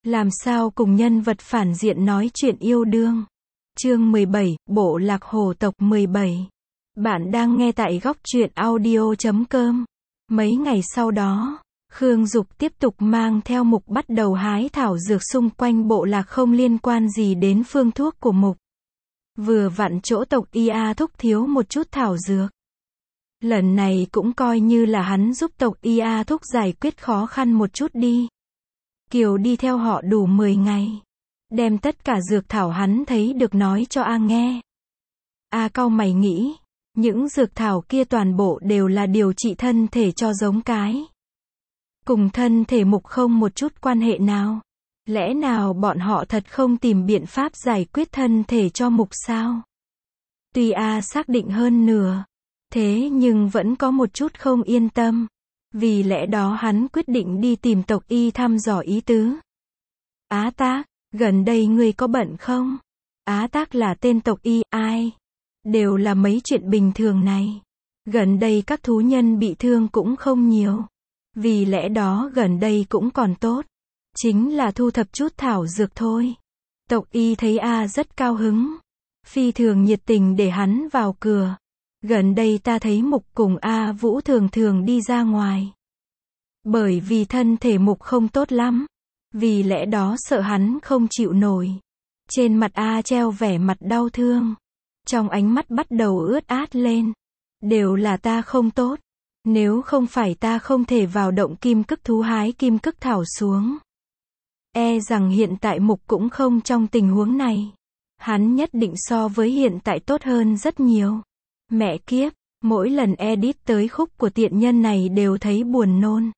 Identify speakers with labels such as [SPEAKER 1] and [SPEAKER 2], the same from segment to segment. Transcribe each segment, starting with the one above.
[SPEAKER 1] Làm sao cùng nhân vật phản diện nói chuyện yêu đương. Chương 17, Bộ lạc hồ tộc 17. Bạn đang nghe tại góc truyện audio.com. Mấy ngày sau đó, Khương Dục tiếp tục mang theo Mục bắt đầu hái thảo dược xung quanh bộ lạc không liên quan gì đến phương thuốc của Mục. Vừa vặn chỗ tộc Ia Thúc thiếu một chút thảo dược. Lần này cũng coi như là hắn giúp tộc Ia Thúc giải quyết khó khăn một chút đi. Kiều đi theo họ đủ 10 ngày. Đem tất cả dược thảo hắn thấy được nói cho A nghe. A cau mày nghĩ, những dược thảo kia toàn bộ đều là điều trị thân thể cho giống cái. Cùng thân thể Mục không một chút quan hệ nào. Lẽ nào bọn họ thật không tìm biện pháp giải quyết thân thể cho Mục sao? Tuy A xác định hơn nửa, thế nhưng vẫn có một chút không yên tâm. Vì lẽ đó hắn quyết định đi tìm tộc Y thăm dò ý tứ. Á Tác, gần đây ngươi có bận không? Á Tác là tên tộc Y, ai? Đều là mấy chuyện bình thường này. Gần đây các thú nhân bị thương cũng không nhiều. Vì lẽ đó gần đây cũng còn tốt. Chính là thu thập chút thảo dược thôi. Tộc Y thấy A rất cao hứng. Phi thường nhiệt tình để hắn vào cửa. Gần đây ta thấy Mục cùng A Vũ thường thường đi ra ngoài. Bởi vì thân thể Mục không tốt lắm. Vì lẽ đó sợ hắn không chịu nổi. Trên mặt A treo vẻ mặt đau thương. Trong ánh mắt bắt đầu ướt át lên. Đều là ta không tốt. Nếu không phải ta không thể vào động kim cức thú hái kim cức thảo xuống. E rằng hiện tại Mục cũng không trong tình huống này. Hắn nhất định so với hiện tại tốt hơn rất nhiều. Mẹ kiếp, mỗi lần edit tới khúc của tiện nhân này đều thấy buồn nôn.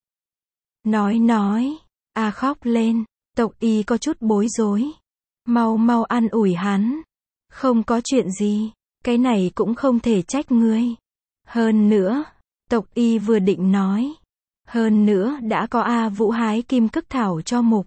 [SPEAKER 1] Nói, A khóc lên, tộc Y có chút bối rối. Mau an ủi hắn. Không có chuyện gì, cái này cũng không thể trách ngươi. Hơn nữa, tộc Y vừa định nói. Hơn nữa đã có A Vũ hái kim cức thảo cho Mục.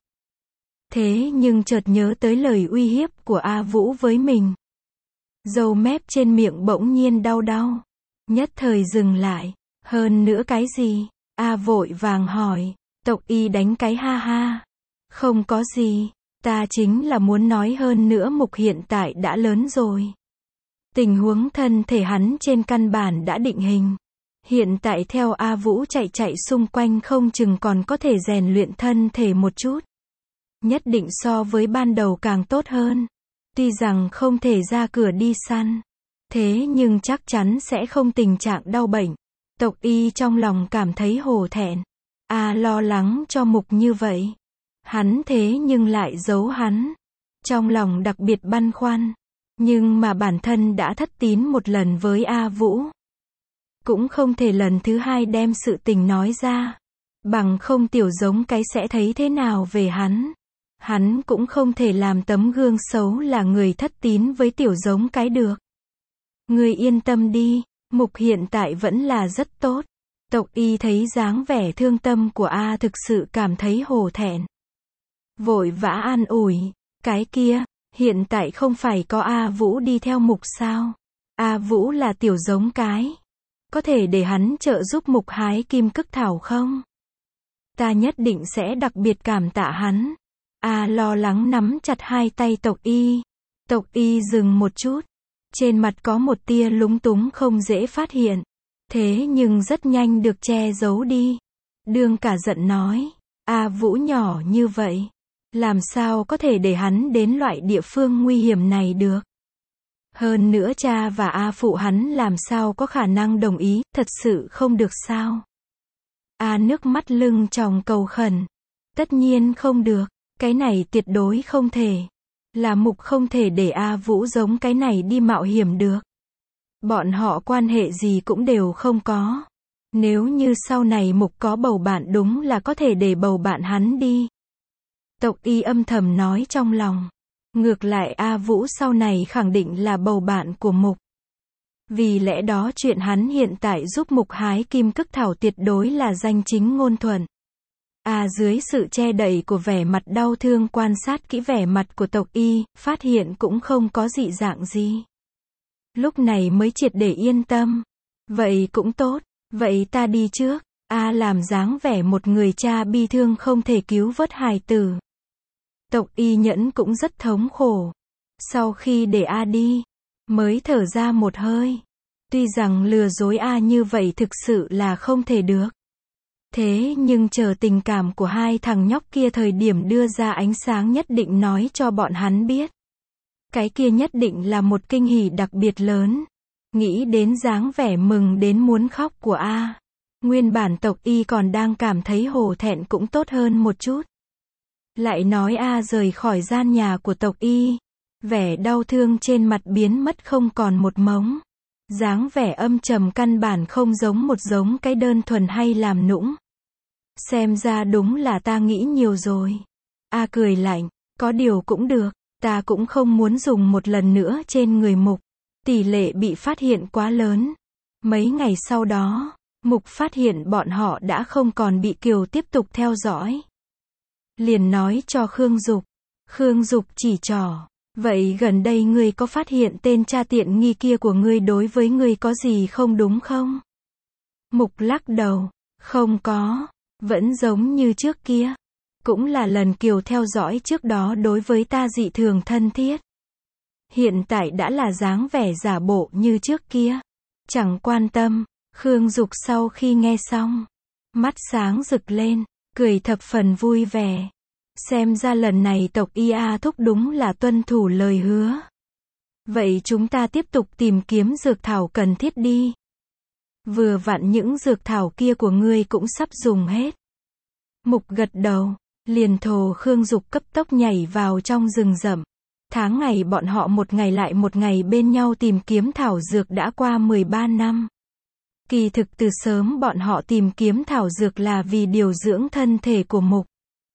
[SPEAKER 1] Thế nhưng chợt nhớ tới lời uy hiếp của A Vũ với mình. Râu mép trên miệng bỗng nhiên đau. Nhất thời dừng lại. Hơn nữa cái gì? A vội vàng hỏi. Tộc Y đánh cái ha ha. Không có gì. Ta chính là muốn nói hơn nữa Mục hiện tại đã lớn rồi. Tình huống thân thể hắn trên căn bản đã định hình. Hiện tại theo A Vũ chạy xung quanh không chừng còn có thể rèn luyện thân thể một chút. Nhất định so với ban đầu càng tốt hơn. Tuy rằng không thể ra cửa đi săn. Thế nhưng chắc chắn sẽ không tình trạng đau bệnh. Tộc Y trong lòng cảm thấy hổ thẹn. A lo lắng cho Mục như vậy. Hắn thế nhưng lại giấu hắn. Trong lòng đặc biệt băn khoăn. Nhưng mà bản thân đã thất tín một lần với A Vũ. Cũng không thể lần thứ hai đem sự tình nói ra. Bằng không tiểu giống cái sẽ thấy thế nào về hắn. Hắn cũng không thể làm tấm gương xấu là người thất tín với tiểu giống cái được. Ngươi yên tâm đi, Mục hiện tại vẫn là rất tốt. Tộc Y thấy dáng vẻ thương tâm của A thực sự cảm thấy hổ thẹn. Vội vã an ủi, cái kia, hiện tại không phải có A Vũ đi theo Mục sao? A Vũ là tiểu giống cái. Có thể để hắn trợ giúp Mục hái kim cức thảo không? Ta nhất định sẽ đặc biệt cảm tạ hắn. A lo lắng nắm chặt hai tay tộc Y. Tộc Y dừng một chút. Trên mặt có một tia lúng túng không dễ phát hiện. Thế nhưng rất nhanh được che giấu đi. Đương cả giận nói. A Vũ nhỏ như vậy. Làm sao có thể để hắn đến loại địa phương nguy hiểm này được. Hơn nữa cha và A phụ hắn làm sao có khả năng đồng ý, thật sự không được sao. A nước mắt lưng tròng cầu khẩn. Tất nhiên không được. Cái này tuyệt đối không thể. Là Mục không thể để A Vũ giống cái này đi mạo hiểm được. Bọn họ quan hệ gì cũng đều không có. Nếu như sau này Mục có bầu bạn đúng là có thể để bầu bạn hắn đi. Tộc Y âm thầm nói trong lòng. Ngược lại A Vũ sau này khẳng định là bầu bạn của Mục. Vì lẽ đó chuyện hắn hiện tại giúp Mục hái kim cức thảo tuyệt đối là danh chính ngôn thuận. A dưới sự che đậy của vẻ mặt đau thương quan sát kỹ vẻ mặt của tộc Y, phát hiện cũng không có dị dạng gì. Lúc này mới triệt để yên tâm. Vậy cũng tốt, vậy ta đi trước. A làm dáng vẻ một người cha bi thương không thể cứu vớt hài tử. Tộc Y Nhẫn cũng rất thống khổ. Sau khi để A đi, mới thở ra một hơi. Tuy rằng lừa dối A như vậy thực sự là không thể được. Thế nhưng chờ tình cảm của hai thằng nhóc kia thời điểm đưa ra ánh sáng nhất định nói cho bọn hắn biết. Cái kia nhất định là một kinh hỉ đặc biệt lớn. Nghĩ đến dáng vẻ mừng đến muốn khóc của A. Nguyên bản Tộc Y còn đang cảm thấy hổ thẹn cũng tốt hơn một chút. Lại nói A rời khỏi gian nhà của Tộc Y. Vẻ đau thương trên mặt biến mất không còn một mống. Dáng vẻ âm trầm căn bản không giống cái đơn thuần hay làm nũng. Xem ra đúng là ta nghĩ nhiều rồi. A cười lạnh, có điều cũng được, ta cũng không muốn dùng một lần nữa trên người Mục. Tỷ lệ bị phát hiện quá lớn. Mấy ngày sau đó, Mục phát hiện bọn họ đã không còn bị Kiều tiếp tục theo dõi. Liền nói cho Khương Dục. Khương Dục chỉ trỏ. Vậy gần đây ngươi có phát hiện tên cha tiện nghi kia của ngươi đối với ngươi có gì không đúng không? Mục lắc đầu. Không có. Vẫn giống như trước kia. Cũng là lần Kiều theo dõi trước đó đối với ta dị thường thân thiết. Hiện tại đã là dáng vẻ giả bộ như trước kia. Chẳng quan tâm. Khương Dục sau khi nghe xong, mắt sáng rực lên, cười thập phần vui vẻ. Xem ra lần này Tộc Y A Thúc đúng là tuân thủ lời hứa. Vậy chúng ta tiếp tục tìm kiếm dược thảo cần thiết đi. Vừa vặn những dược thảo kia của ngươi cũng sắp dùng hết. Mục gật đầu, liền thồ Khương Dục cấp tốc nhảy vào trong rừng rậm. Tháng ngày bọn họ một ngày lại một ngày bên nhau tìm kiếm thảo dược đã qua 13 năm. Kỳ thực từ sớm bọn họ tìm kiếm thảo dược là vì điều dưỡng thân thể của Mục.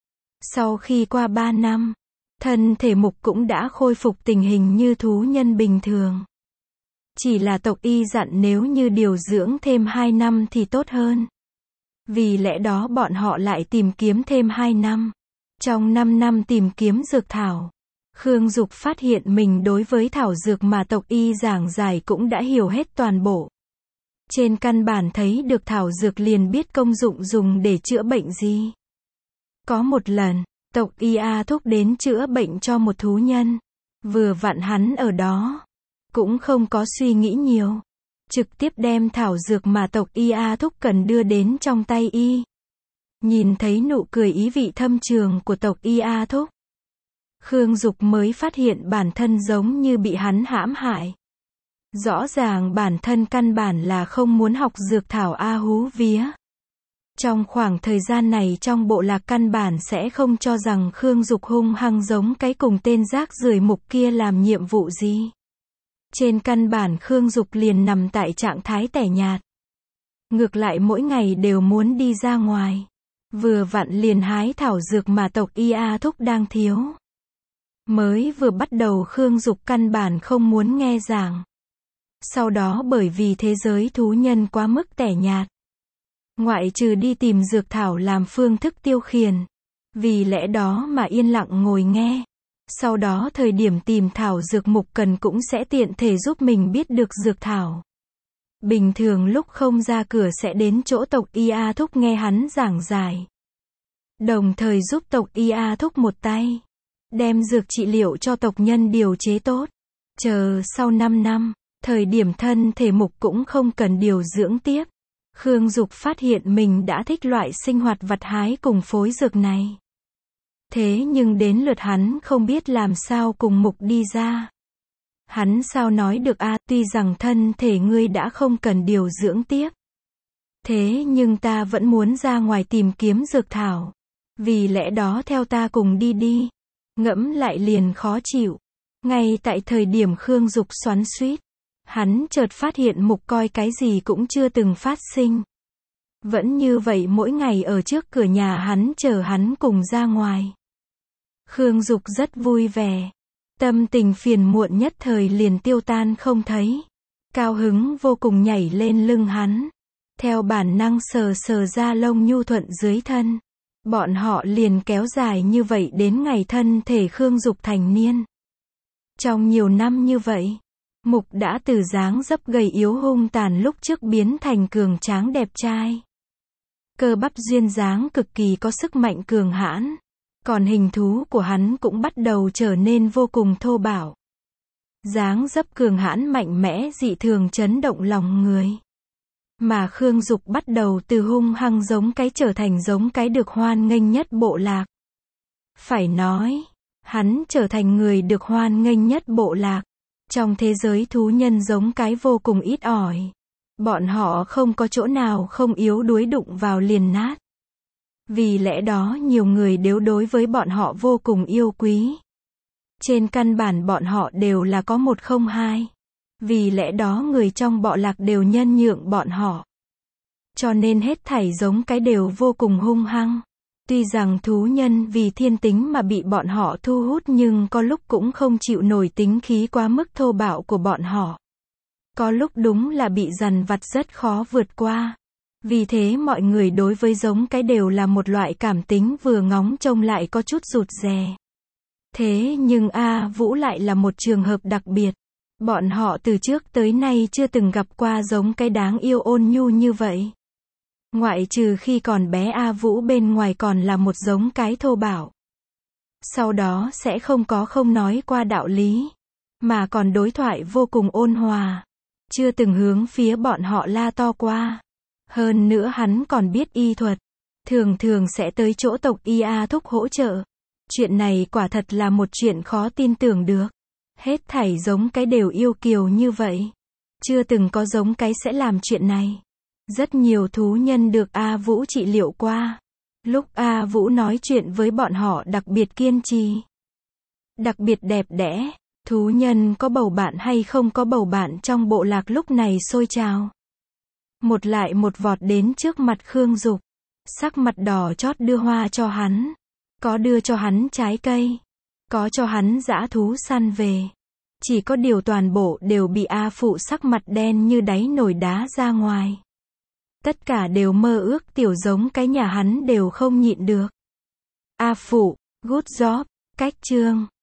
[SPEAKER 1] Sau khi qua 3 năm, thân thể Mục cũng đã khôi phục tình hình như thú nhân bình thường. Chỉ là Tộc Y dặn nếu như điều dưỡng thêm 2 năm thì tốt hơn. Vì lẽ đó bọn họ lại tìm kiếm thêm 2 năm. Trong 5 năm tìm kiếm dược thảo, Khương Dục phát hiện mình đối với thảo dược mà Tộc Y giảng giải cũng đã hiểu hết toàn bộ. Trên căn bản thấy được thảo dược liền biết công dụng dùng để chữa bệnh gì. Có một lần, Tộc Y A Thúc đến chữa bệnh cho một thú nhân. Vừa vặn hắn ở đó. Cũng không có suy nghĩ nhiều. Trực tiếp đem thảo dược mà Tộc Y A Thúc cần đưa đến trong tay y. Nhìn thấy nụ cười ý vị thâm trường của Tộc Y A Thúc, Khương Dục mới phát hiện bản thân giống như bị hắn hãm hại. Rõ ràng bản thân căn bản là không muốn học dược thảo A Hú Vía. Trong khoảng thời gian này trong bộ lạc căn bản sẽ không cho rằng Khương Dục hung hăng giống cái cùng tên rác rưởi Mục kia làm nhiệm vụ gì. Trên căn bản Khương Dục liền nằm tại trạng thái tẻ nhạt. Ngược lại mỗi ngày đều muốn đi ra ngoài. Vừa vặn liền hái thảo dược mà Tộc Y A Thúc đang thiếu. Mới vừa bắt đầu Khương Dục căn bản không muốn nghe giảng. Sau đó bởi vì thế giới thú nhân quá mức tẻ nhạt. Ngoại trừ đi tìm dược thảo làm phương thức tiêu khiển. Vì lẽ đó mà yên lặng ngồi nghe. Sau đó thời điểm tìm thảo dược Mục cần cũng sẽ tiện thể giúp mình biết được dược thảo. Bình thường lúc không ra cửa sẽ đến chỗ Tộc Y A Thúc nghe hắn giảng giải. Đồng thời giúp Tộc Y A Thúc một tay. Đem dược trị liệu cho tộc nhân điều chế tốt. Chờ sau 5 năm, thời điểm thân thể Mục cũng không cần điều dưỡng tiếp. Khương Dục phát hiện mình đã thích loại sinh hoạt vặt hái cùng phối dược này. Thế nhưng đến lượt hắn không biết làm sao cùng Mục đi ra. Hắn sao nói được tuy rằng thân thể ngươi đã không cần điều dưỡng tiếp. Thế nhưng ta vẫn muốn ra ngoài tìm kiếm dược thảo. Vì lẽ đó theo ta cùng đi đi. Ngẫm lại liền khó chịu. Ngay tại thời điểm Khương Dục xoắn xuýt, hắn chợt phát hiện Mục coi cái gì cũng chưa từng phát sinh. Vẫn như vậy mỗi ngày ở trước cửa nhà hắn chờ hắn cùng ra ngoài. Khương Dục rất vui vẻ. Tâm tình phiền muộn nhất thời liền tiêu tan không thấy. Cao hứng vô cùng nhảy lên lưng hắn. Theo bản năng sờ sờ da lông nhu thuận dưới thân. Bọn họ liền kéo dài như vậy đến ngày thân thể Khương Dục thành niên. Trong nhiều năm như vậy, Mục đã từ dáng dấp gầy yếu hung tàn lúc trước biến thành cường tráng đẹp trai. Cơ bắp duyên dáng cực kỳ có sức mạnh cường hãn. Còn hình thú của hắn cũng bắt đầu trở nên vô cùng thô bạo. Dáng dấp cường hãn mạnh mẽ dị thường chấn động lòng người. Mà Khương Dục bắt đầu từ hung hăng giống cái trở thành giống cái được hoan nghênh nhất bộ lạc. Phải nói, hắn trở thành người được hoan nghênh nhất bộ lạc. Trong thế giới thú nhân giống cái vô cùng ít ỏi. Bọn họ không có chỗ nào không yếu đuối đụng vào liền nát. Vì lẽ đó nhiều người đều đối với bọn họ vô cùng yêu quý. Trên căn bản bọn họ đều là có một không hai. Vì lẽ đó người trong bộ lạc đều nhân nhượng bọn họ. Cho nên hết thảy giống cái đều vô cùng hung hăng. Tuy rằng thú nhân vì thiên tính mà bị bọn họ thu hút nhưng có lúc cũng không chịu nổi tính khí quá mức thô bạo của bọn họ. Có lúc đúng là bị dằn vặt rất khó vượt qua. Vì thế mọi người đối với giống cái đều là một loại cảm tính vừa ngóng trông lại có chút rụt rè. Thế nhưng A Vũ lại là một trường hợp đặc biệt. Bọn họ từ trước tới nay chưa từng gặp qua giống cái đáng yêu ôn nhu như vậy. Ngoại trừ khi còn bé A Vũ bên ngoài còn là một giống cái thô bạo. Sau đó sẽ không nói qua đạo lý. Mà còn đối thoại vô cùng ôn hòa. Chưa từng hướng phía bọn họ la to qua. Hơn nữa hắn còn biết y thuật. Thường thường sẽ tới chỗ tộc Y A Thúc hỗ trợ. Chuyện này quả thật là một chuyện khó tin tưởng được. Hết thảy giống cái đều yêu kiều như vậy. Chưa từng có giống cái sẽ làm chuyện này. Rất nhiều thú nhân được A Vũ trị liệu qua. Lúc A Vũ nói chuyện với bọn họ đặc biệt kiên trì. Đặc biệt đẹp đẽ. Thú nhân có bầu bạn hay không có bầu bạn trong bộ lạc lúc này sôi trào. Một lại một vọt đến trước mặt Khương Dục. Sắc mặt đỏ chót đưa hoa cho hắn. Có đưa cho hắn trái cây. Có cho hắn dã thú săn về. Chỉ có điều toàn bộ đều bị A Phụ sắc mặt đen như đáy nồi đá ra ngoài. Tất cả đều mơ ước tiểu giống cái nhà hắn đều không nhịn được. A Phụ, good job, cách chương.